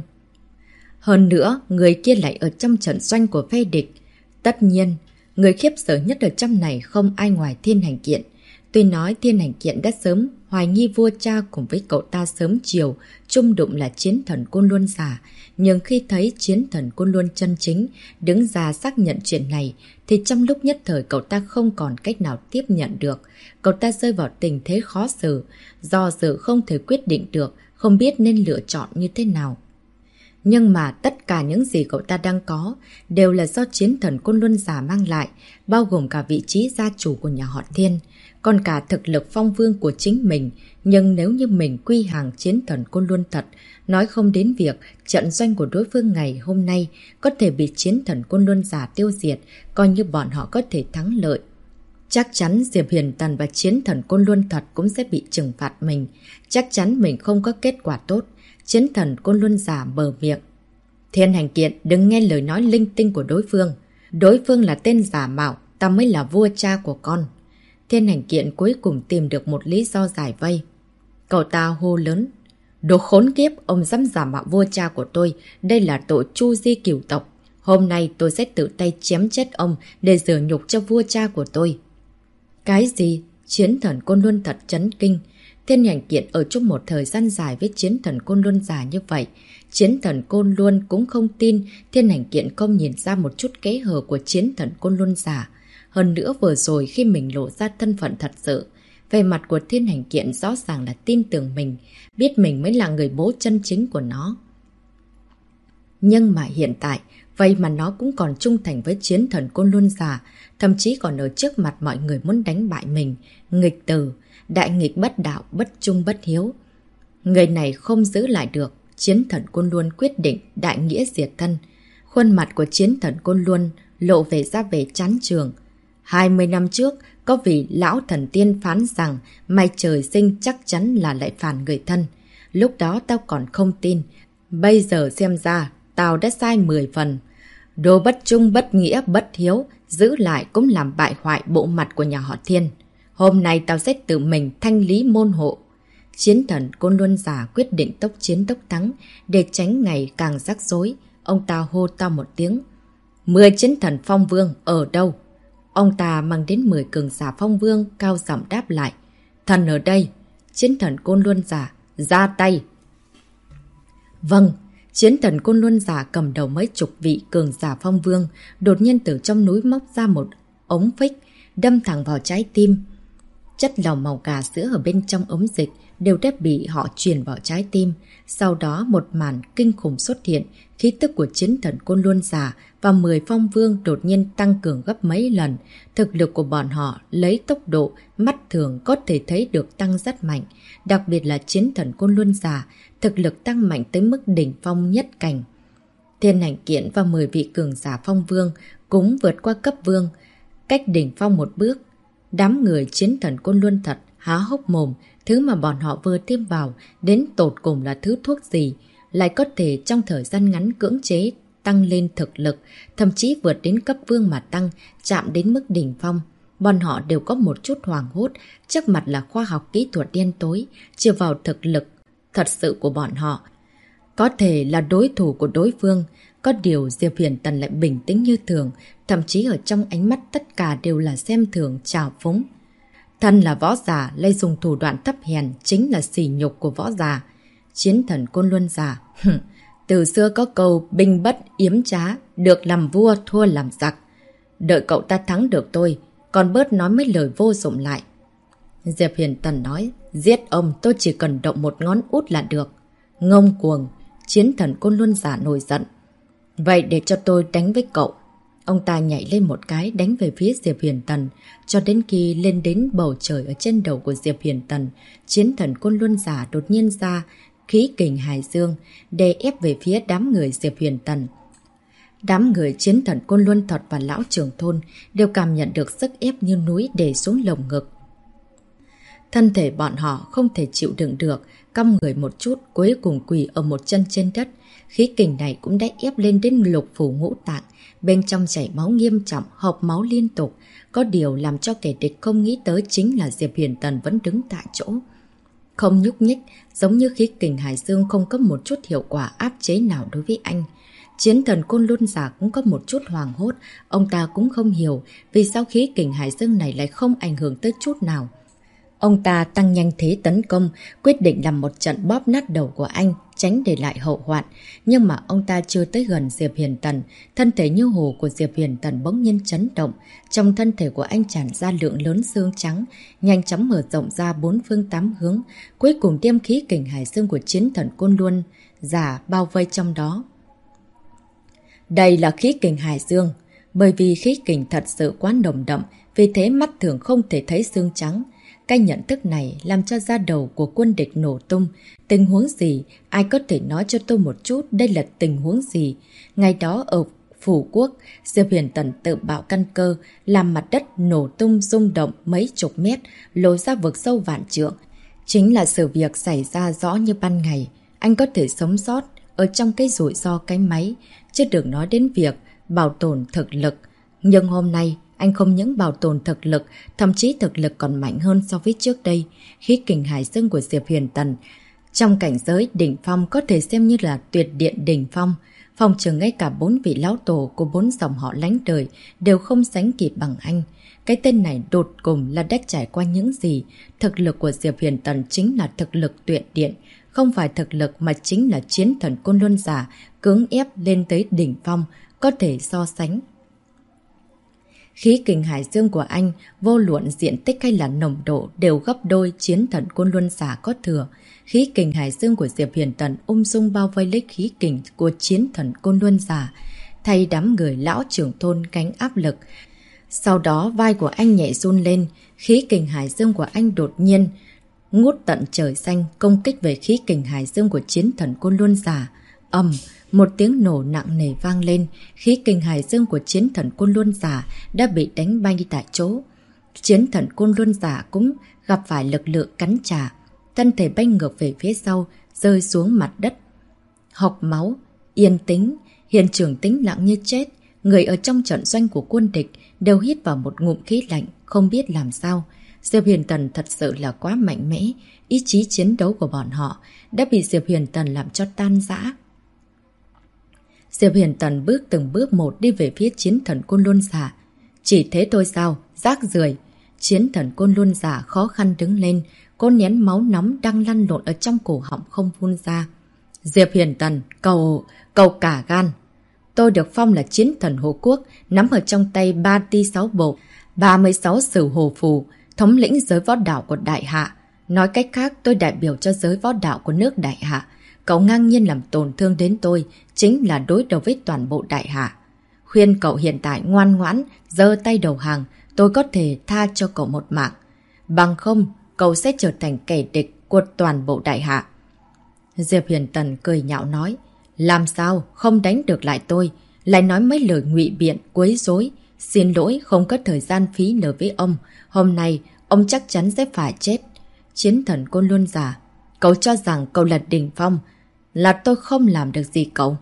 Hơn nữa, người kia lại ở trong trận doanh của phe địch. Tất nhiên, người khiếp sợ nhất ở trong này không ai ngoài Thiên Hành Kiện. Tuy nói Thiên Hành Kiện đã sớm hoài nghi vua cha cùng với cậu ta sớm chiều, chung đụng là chiến thần Côn Luân giả. Nhưng khi thấy chiến thần Côn Luân chân chính đứng ra xác nhận chuyện này, thì trong lúc nhất thời cậu ta không còn cách nào tiếp nhận được. Cậu ta rơi vào tình thế khó xử, do dự không thể quyết định được, không biết nên lựa chọn như thế nào. Nhưng mà tất cả những gì cậu ta đang có đều là do chiến thần Côn Luân giả mang lại, bao gồm cả vị trí gia chủ của nhà họ Thiên, còn cả thực lực phong vương của chính mình. Nhưng nếu như mình quy hàng chiến thần Côn Luân thật, nói không đến việc trận doanh của đối phương ngày hôm nay có thể bị chiến thần Côn Luân giả tiêu diệt, coi như bọn họ có thể thắng lợi. Chắc chắn Diệp Huyền Tần và chiến thần Côn Luân thật cũng sẽ bị trừng phạt mình. Chắc chắn mình không có kết quả tốt. Chiến thần Côn Luân giả bờ miệng. Thiên Hành Kiện, đừng nghe lời nói linh tinh của đối phương. Đối phương là tên giả mạo, ta mới là vua cha của con. Thiên Hành Kiện cuối cùng tìm được một lý do giải vây. Cậu ta hô lớn. Đồ khốn kiếp, ông dám giả mạo vua cha của tôi. Đây là tội chu di cửu tộc. Hôm nay tôi sẽ tự tay chém chết ông để rửa nhục cho vua cha của tôi. Cái gì? Chiến thần Côn Luân thật chấn kinh. Thiên Hành Kiện ở chung một thời gian dài với chiến thần Côn Luân giả như vậy. Chiến thần Côn Luân cũng không tin Thiên Hành Kiện không nhìn ra một chút kẽ hở của chiến thần Côn Luân giả. Hơn nữa vừa rồi khi mình lộ ra thân phận thật sự, về mặt của Thiên Hành Kiện rõ ràng là tin tưởng mình, biết mình mới là người bố chân chính của nó. Nhưng mà hiện tại, vậy mà nó cũng còn trung thành với chiến thần Côn Luân giả, thậm chí còn ở trước mặt mọi người muốn đánh bại mình. Nghịch tử, đại nghịch bất đạo, bất trung bất hiếu. Người này không giữ lại được, chiến thần Côn Luân quyết định đại nghĩa diệt thân. Khuôn mặt của chiến thần Côn Luân lộ về ra vẻ chán trường. 20 năm trước, có vị lão thần tiên phán rằng mày trời sinh chắc chắn là lại phản người thân. Lúc đó tao còn không tin. Bây giờ xem ra, tao đã sai 10 phần. Đồ bất trung, bất nghĩa, bất hiếu, giữ lại cũng làm bại hoại bộ mặt của nhà họ Thiên. Hôm nay tao sẽ tự mình thanh lý môn hộ. Chiến thần Côn Luân giả quyết định tốc chiến tốc thắng, để tránh ngày càng rắc rối. Ông ta hô to một tiếng. 10 chiến thần phong vương ở đâu? Ông ta mang đến 10 cường giả phong vương cao giọng đáp lại. Thần ở đây. Chiến thần Côn Luân giả, ra tay. Vâng. Chiến thần Côn Luân giả cầm đầu mấy chục vị cường giả phong vương, đột nhiên từ trong núi móc ra một ống phích, đâm thẳng vào trái tim. Chất lỏng màu gà sữa ở bên trong ống dịch đều đã bị họ truyền vào trái tim. Sau đó một màn kinh khủng xuất hiện, khí tức của chiến thần Côn Luân giả và 10 phong vương đột nhiên tăng cường gấp mấy lần. Thực lực của bọn họ lấy tốc độ mắt thường có thể thấy được tăng rất mạnh. Đặc biệt là chiến thần Côn Luân giả, thực lực tăng mạnh tới mức đỉnh phong nhất cảnh. Thiên Hành Kiện và 10 vị cường giả phong vương cũng vượt qua cấp vương, cách đỉnh phong một bước. Đám người chiến thần Côn Luân thật há hốc mồm, thứ mà bọn họ vừa tiêm vào đến tột cùng là thứ thuốc gì, lại có thể trong thời gian ngắn cưỡng chế tăng lên thực lực, thậm chí vượt đến cấp vương mà tăng, chạm đến mức đỉnh phong. Bọn họ đều có một chút hoảng hốt, trước mặt là khoa học kỹ thuật đen tối, chia vào thực lực thật sự của bọn họ. Có thể là đối thủ của đối phương, có điều Diệp Huyền Tần lại bình tĩnh như thường, thậm chí ở trong ánh mắt tất cả đều là xem thường, trào phúng. Thân là võ giả, lại dùng thủ đoạn thấp hèn chính là sỉ nhục của võ giả. Chiến thần Côn Luân giả, từ xưa có câu binh bất yếm trá, được làm vua thua làm giặc. Đợi cậu ta thắng được tôi, còn bớt nói mấy lời vô dụng lại. Diệp Huyền Tần nói, giết ông tôi chỉ cần động một ngón út là được. Ngông cuồng, chiến thần Côn Luân giả nổi giận. Vậy để cho tôi đánh với cậu. Ông ta nhảy lên một cái đánh về phía Diệp Huyền Tần, cho đến khi lên đến bầu trời ở trên đầu của Diệp Huyền Tần, chiến thần Côn Luân giả đột nhiên ra khí kình hải dương, đè ép về phía đám người Diệp Huyền Tần. Đám người chiến thần Côn Luân Thật và lão trưởng thôn đều cảm nhận được sức ép như núi đè xuống lồng ngực. Thân thể bọn họ không thể chịu đựng được, cong người một chút, cuối cùng quỳ ở một chân trên đất. Khí kình này cũng đã ép lên đến lục phủ ngũ tạng, bên trong chảy máu nghiêm trọng, hộc máu liên tục. Có điều làm cho kẻ địch không nghĩ tới chính là Diệp Huyền Tần vẫn đứng tại chỗ, không nhúc nhích, giống như khí kình hải dương không có một chút hiệu quả áp chế nào đối với anh. Chiến thần Côn Luân giả cũng có một chút hoảng hốt, ông ta cũng không hiểu vì sao khí kình hải dương này lại không ảnh hưởng tới chút nào. Ông ta tăng nhanh thế tấn công, quyết định làm một trận bóp nát đầu của anh, tránh để lại hậu hoạn. Nhưng mà ông ta chưa tới gần Diệp Huyền Tần, thân thể như hồ của Diệp Huyền Tần bỗng nhiên chấn động. Trong thân thể của anh tràn ra lượng lớn xương trắng, nhanh chóng mở rộng ra bốn phương tám hướng, cuối cùng đem khí kình hải dương của chiến thần Côn Luân giả bao vây trong đó. Đây là khí kình hải dương, bởi vì khí kình thật sự quá nồng đậm, vì thế mắt thường không thể thấy xương trắng. Cái nhận thức này làm cho da đầu của quân địch nổ tung. Tình huống gì? Ai có thể nói cho tôi một chút đây là tình huống gì? Ngày đó ở Phủ Quốc, Diệp Huyền Tần tự bạo căn cơ, làm mặt đất nổ tung rung động mấy chục mét, lồi ra vực sâu vạn trượng. Chính là sự việc xảy ra rõ như ban ngày. Anh có thể sống sót ở trong cái rủi ro cái máy, chứ đừng nói đến việc bảo tồn thực lực. Nhưng hôm nay, anh không những bảo tồn thực lực, thậm chí thực lực còn mạnh hơn so với trước đây. Khí kình hải dương của Diệp Huyền Tần trong cảnh giới đỉnh phong có thể xem như là tuyệt điện đỉnh phong. Phòng trường ngay cả 4 vị lão tổ của 4 dòng họ lánh đời đều không sánh kịp bằng anh. Cái tên này đột cùng là đã trải qua những gì. Thực lực của Diệp Huyền Tần chính là thực lực tuyệt điện, không phải thực lực mà chính là chiến thần Côn Luân giả cưỡng ép lên tới đỉnh phong, có thể so sánh. Khí kình hải dương của anh, vô luận diện tích hay là nồng độ đều gấp đôi chiến thần Côn Luân giả có thừa. Khí kình hải dương của Diệp Huyền Tần ung dung bao vây lấy khí kình của chiến thần Côn Luân giả, thay đám người lão trưởng thôn gánh áp lực. Sau đó vai của anh nhẹ run lên, khí kình hải dương của anh đột nhiên ngút tận trời xanh công kích về khí kình hải dương của chiến thần Côn Luân giả. Một tiếng nổ nặng nề vang lên, khí kình hải dương của chiến thần Côn Luân giả đã bị đánh bay tại chỗ. Chiến thần Côn Luân giả cũng gặp phải lực lượng cắn trả, thân thể bay ngược về phía sau, rơi xuống mặt đất. Hộc máu, yên tĩnh, hiện trường tĩnh lặng như chết. Người ở trong trận doanh của quân địch đều hít vào một ngụm khí lạnh, không biết làm sao. Diệp Huyền Tần thật sự là quá mạnh mẽ, ý chí chiến đấu của bọn họ đã bị Diệp Huyền Tần làm cho tan rã. Diệp Huyền Tần bước từng bước một đi về phía chiến thần Côn Luân giả. Chỉ thế thôi sao? Rác rưởi! Chiến thần Côn Luân giả khó khăn đứng lên, cô nén máu nóng đang lăn lộn ở trong cổ họng không phun ra. Diệp Huyền Tần, cậu cả gan! Tôi được phong là chiến thần Hồ Quốc, nắm ở trong tay 3 ti 6 bộ, 36 sử hồ phù, thống lĩnh giới võ đạo của Đại Hạ. Nói cách khác, tôi đại biểu cho giới võ đạo của nước Đại Hạ. Cậu ngang nhiên làm tổn thương đến tôi, chính là đối đầu với toàn bộ Đại Hạ. Khuyên cậu hiện tại ngoan ngoãn, giơ tay đầu hàng, tôi có thể tha cho cậu một mạng. Bằng không, cậu sẽ trở thành kẻ địch của toàn bộ Đại Hạ. Diệp Huyền Tần cười nhạo nói, làm sao không đánh được lại tôi, lại nói mấy lời ngụy biện, quấy rối. Xin lỗi, không có thời gian phí lời với ông, hôm nay ông chắc chắn sẽ phải chết. Chiến thần Côn Luân giả, cậu cho rằng cậu là đỉnh phong, là tôi không làm được gì cậu.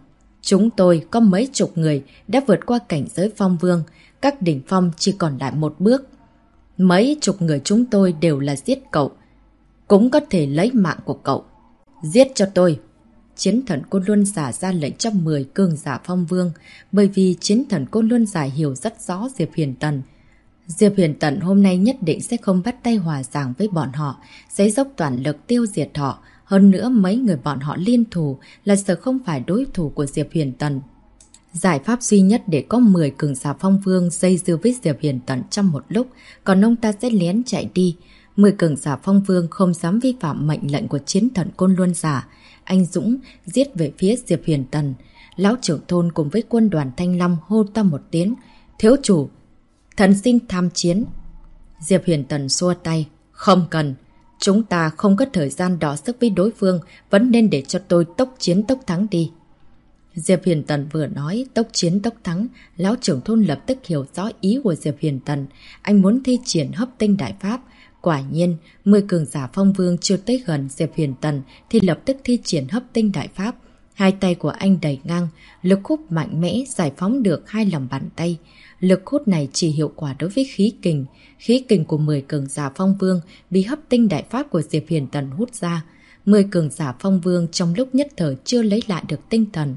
Chúng tôi có mấy chục người đã vượt qua cảnh giới phong vương, các đỉnh phong chỉ còn lại một bước. Mấy chục người chúng tôi đều là giết cậu, cũng có thể lấy mạng của cậu. Giết cho tôi! Chiến thần Côn Luân giả ra lệnh cho 10 cường giả phong vương, bởi vì chiến thần Côn Luân giả hiểu rất rõ Diệp Huyền Tần. Diệp Huyền Tần hôm nay nhất định sẽ không bắt tay hòa giảng với bọn họ, sẽ dốc toàn lực tiêu diệt họ. Hơn nữa mấy người bọn họ liên thủ là sợ không phải đối thủ của Diệp Huyền Tần. Giải pháp duy nhất để có 10 cường giả phong vương dây dưa với Diệp Huyền Tần trong một lúc, còn ông ta sẽ lén chạy đi. 10 cường giả phong vương không dám vi phạm mệnh lệnh của chiến thần Côn Luân giả. Anh Dũng giết về phía Diệp Huyền Tần. Lão trưởng thôn cùng với quân đoàn Thanh Long hô to một tiếng: thiếu chủ, thần xin tham chiến. Diệp Huyền Tần xua tay: không cần, chúng ta không có thời gian đọ sức với đối phương, vẫn nên để cho tôi tốc chiến tốc thắng đi. Diệp Huyền Tần vừa nói tốc chiến tốc thắng, lão trưởng thôn lập tức hiểu rõ ý của Diệp Huyền Tần. Anh muốn thi triển hấp tinh đại pháp. Quả nhiên, 10 cường giả phong vương chưa tới gần Diệp Huyền Tần thì lập tức thi triển hấp tinh đại pháp. Hai tay của anh đẩy ngang, lực hút mạnh mẽ giải phóng được hai lòng bàn tay. Lực hút này chỉ hiệu quả đối với khí kình. Khí kình của 10 cường giả phong vương bị hấp tinh đại pháp của Diệp Huyền Tần hút ra. 10 cường giả phong vương trong lúc nhất thời chưa lấy lại được tinh thần.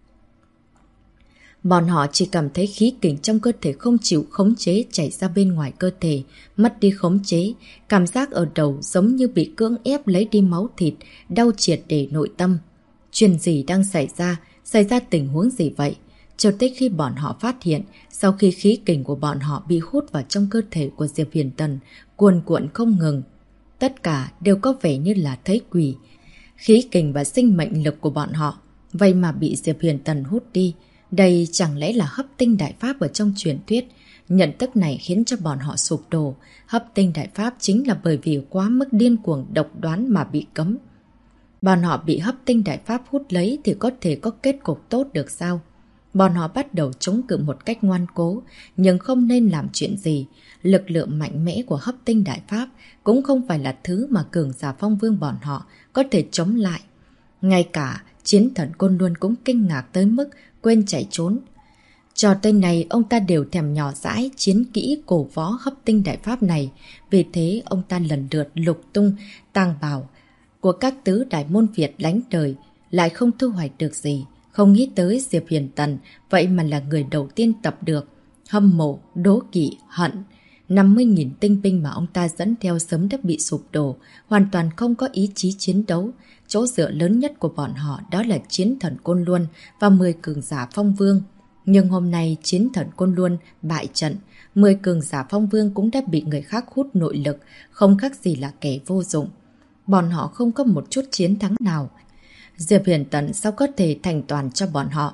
Bọn họ chỉ cảm thấy khí kình trong cơ thể không chịu khống chế chảy ra bên ngoài cơ thể, mất đi khống chế, cảm giác ở đầu giống như bị cưỡng ép lấy đi máu thịt, đau triệt để nội tâm. Chuyện gì đang xảy ra tình huống gì vậy? Cho tới khi bọn họ phát hiện, sau khi khí kình của bọn họ bị hút vào trong cơ thể của Diệp Huyền Tần, cuồn cuộn không ngừng. Tất cả đều có vẻ như là thấy quỷ. Khí kình và sinh mệnh lực của bọn họ, vậy mà bị Diệp Huyền Tần hút đi. Đây chẳng lẽ là hấp tinh đại pháp ở trong truyền thuyết? Nhận thức này khiến cho bọn họ sụp đổ. Hấp tinh đại pháp chính là bởi vì quá mức điên cuồng độc đoán mà bị cấm. Bọn họ bị hấp tinh đại pháp hút lấy thì có thể có kết cục tốt được sao? Bọn họ bắt đầu chống cự một cách ngoan cố, nhưng không nên làm chuyện gì. Lực lượng mạnh mẽ của hấp tinh đại pháp cũng không phải là thứ mà cường giả phong vương bọn họ có thể chống lại. Ngay cả chiến thần Côn Luân cũng kinh ngạc tới mức quên chạy trốn. Cho tới này ông ta đều thèm nhỏ dãi chiến kỹ cổ võ hấp tinh đại pháp này. Vì thế ông ta lần lượt lục tung tàng bảo của các tứ đại môn Việt lánh đời, lại không thu hoạch được gì. Không nghĩ tới Diệp Huyền Tần vậy mà là người đầu tiên tập được. Hâm mộ, đố kỵ, hận. 50.000 tinh binh mà ông ta dẫn theo sớm đã bị sụp đổ, hoàn toàn không có ý chí chiến đấu. Chỗ dựa lớn nhất của bọn họ đó là chiến thần Côn Luân và 10 cường giả phong vương. Nhưng hôm nay chiến thần Côn Luân bại trận, 10 cường giả phong vương cũng đã bị người khác hút nội lực, không khác gì là kẻ vô dụng. Bọn họ không có một chút chiến thắng nào. Diệp Huyền Tần sao có thể thành toàn cho bọn họ?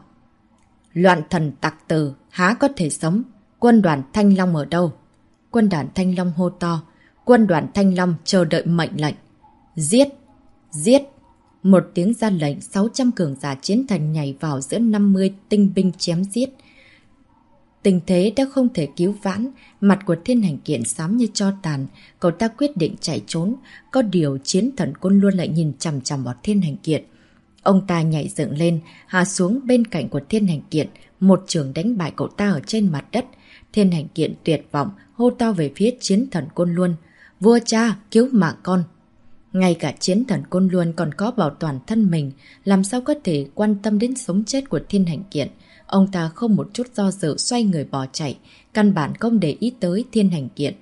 Loạn thần tặc tử, há có thể sống? Quân đoàn Thanh Long ở đâu? Quân đoàn Thanh Long hô to. Quân đoàn Thanh Long chờ đợi mệnh lệnh. Giết! Giết! Một tiếng ra lệnh, 600 cường giả chiến thần nhảy vào giữa 50 tinh binh chém giết. Tình thế đã không thể cứu vãn, mặt của Thiên Hành Kiện xám như tro tàn, cậu ta quyết định chạy trốn. Có điều chiến thần Côn Luân lại nhìn chằm chằm vào Thiên Hành Kiện. Ông ta nhảy dựng lên, hạ xuống bên cạnh của Thiên Hành Kiện, một chưởng đánh bại cậu ta ở trên mặt đất. Thiên Hành Kiện tuyệt vọng, hô to về phía chiến thần Côn Luân. Vua cha, cứu mạng con! Ngay cả chiến thần Côn Luân còn có bảo toàn thân mình, làm sao có thể quan tâm đến sống chết của Thiên Hành Kiện. Ông ta không một chút do dự xoay người bỏ chạy, căn bản không để ý tới Thiên Hành Kiện.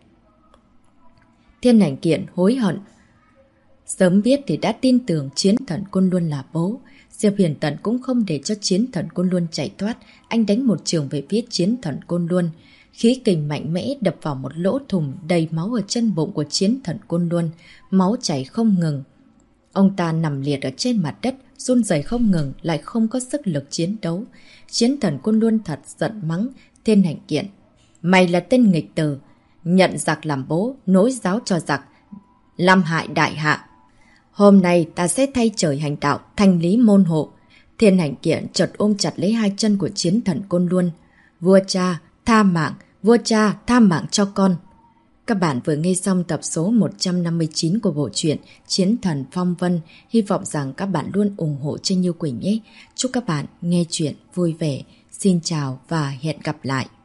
Thiên Hành Kiện hối hận. Sớm biết thì đã tin tưởng chiến thần Côn Luân là bố. Diệp Huyền Tần cũng không để cho chiến thần Côn Luân chạy thoát, anh đánh một trường về phía chiến thần Côn Luân. Khí kình mạnh mẽ đập vào một lỗ thủng đầy máu ở chân bụng của chiến thần Côn Luân, máu chảy không ngừng. Ông ta nằm liệt ở trên mặt đất, run rẩy không ngừng, lại không có sức lực chiến đấu. Chiến thần Côn Luân thật giận mắng Thiên Hành Kiện. Mày là tên nghịch tử, nhận giặc làm bố, nối giáo cho giặc, làm hại đại hạ. Hôm nay ta sẽ thay trời hành đạo, thanh lý môn hộ. Thiên Hành Kiện chợt ôm chặt lấy hai chân của chiến thần Côn Luân. Vua cha, tha mạng, vua cha, tha mạng cho con. Các bạn vừa nghe xong tập số 159 của bộ truyện Chiến Thần Phong Vân. Hy vọng rằng các bạn luôn ủng hộ Tranh Như Quỳnh nhé. Chúc các bạn nghe chuyện vui vẻ. Xin chào và hẹn gặp lại.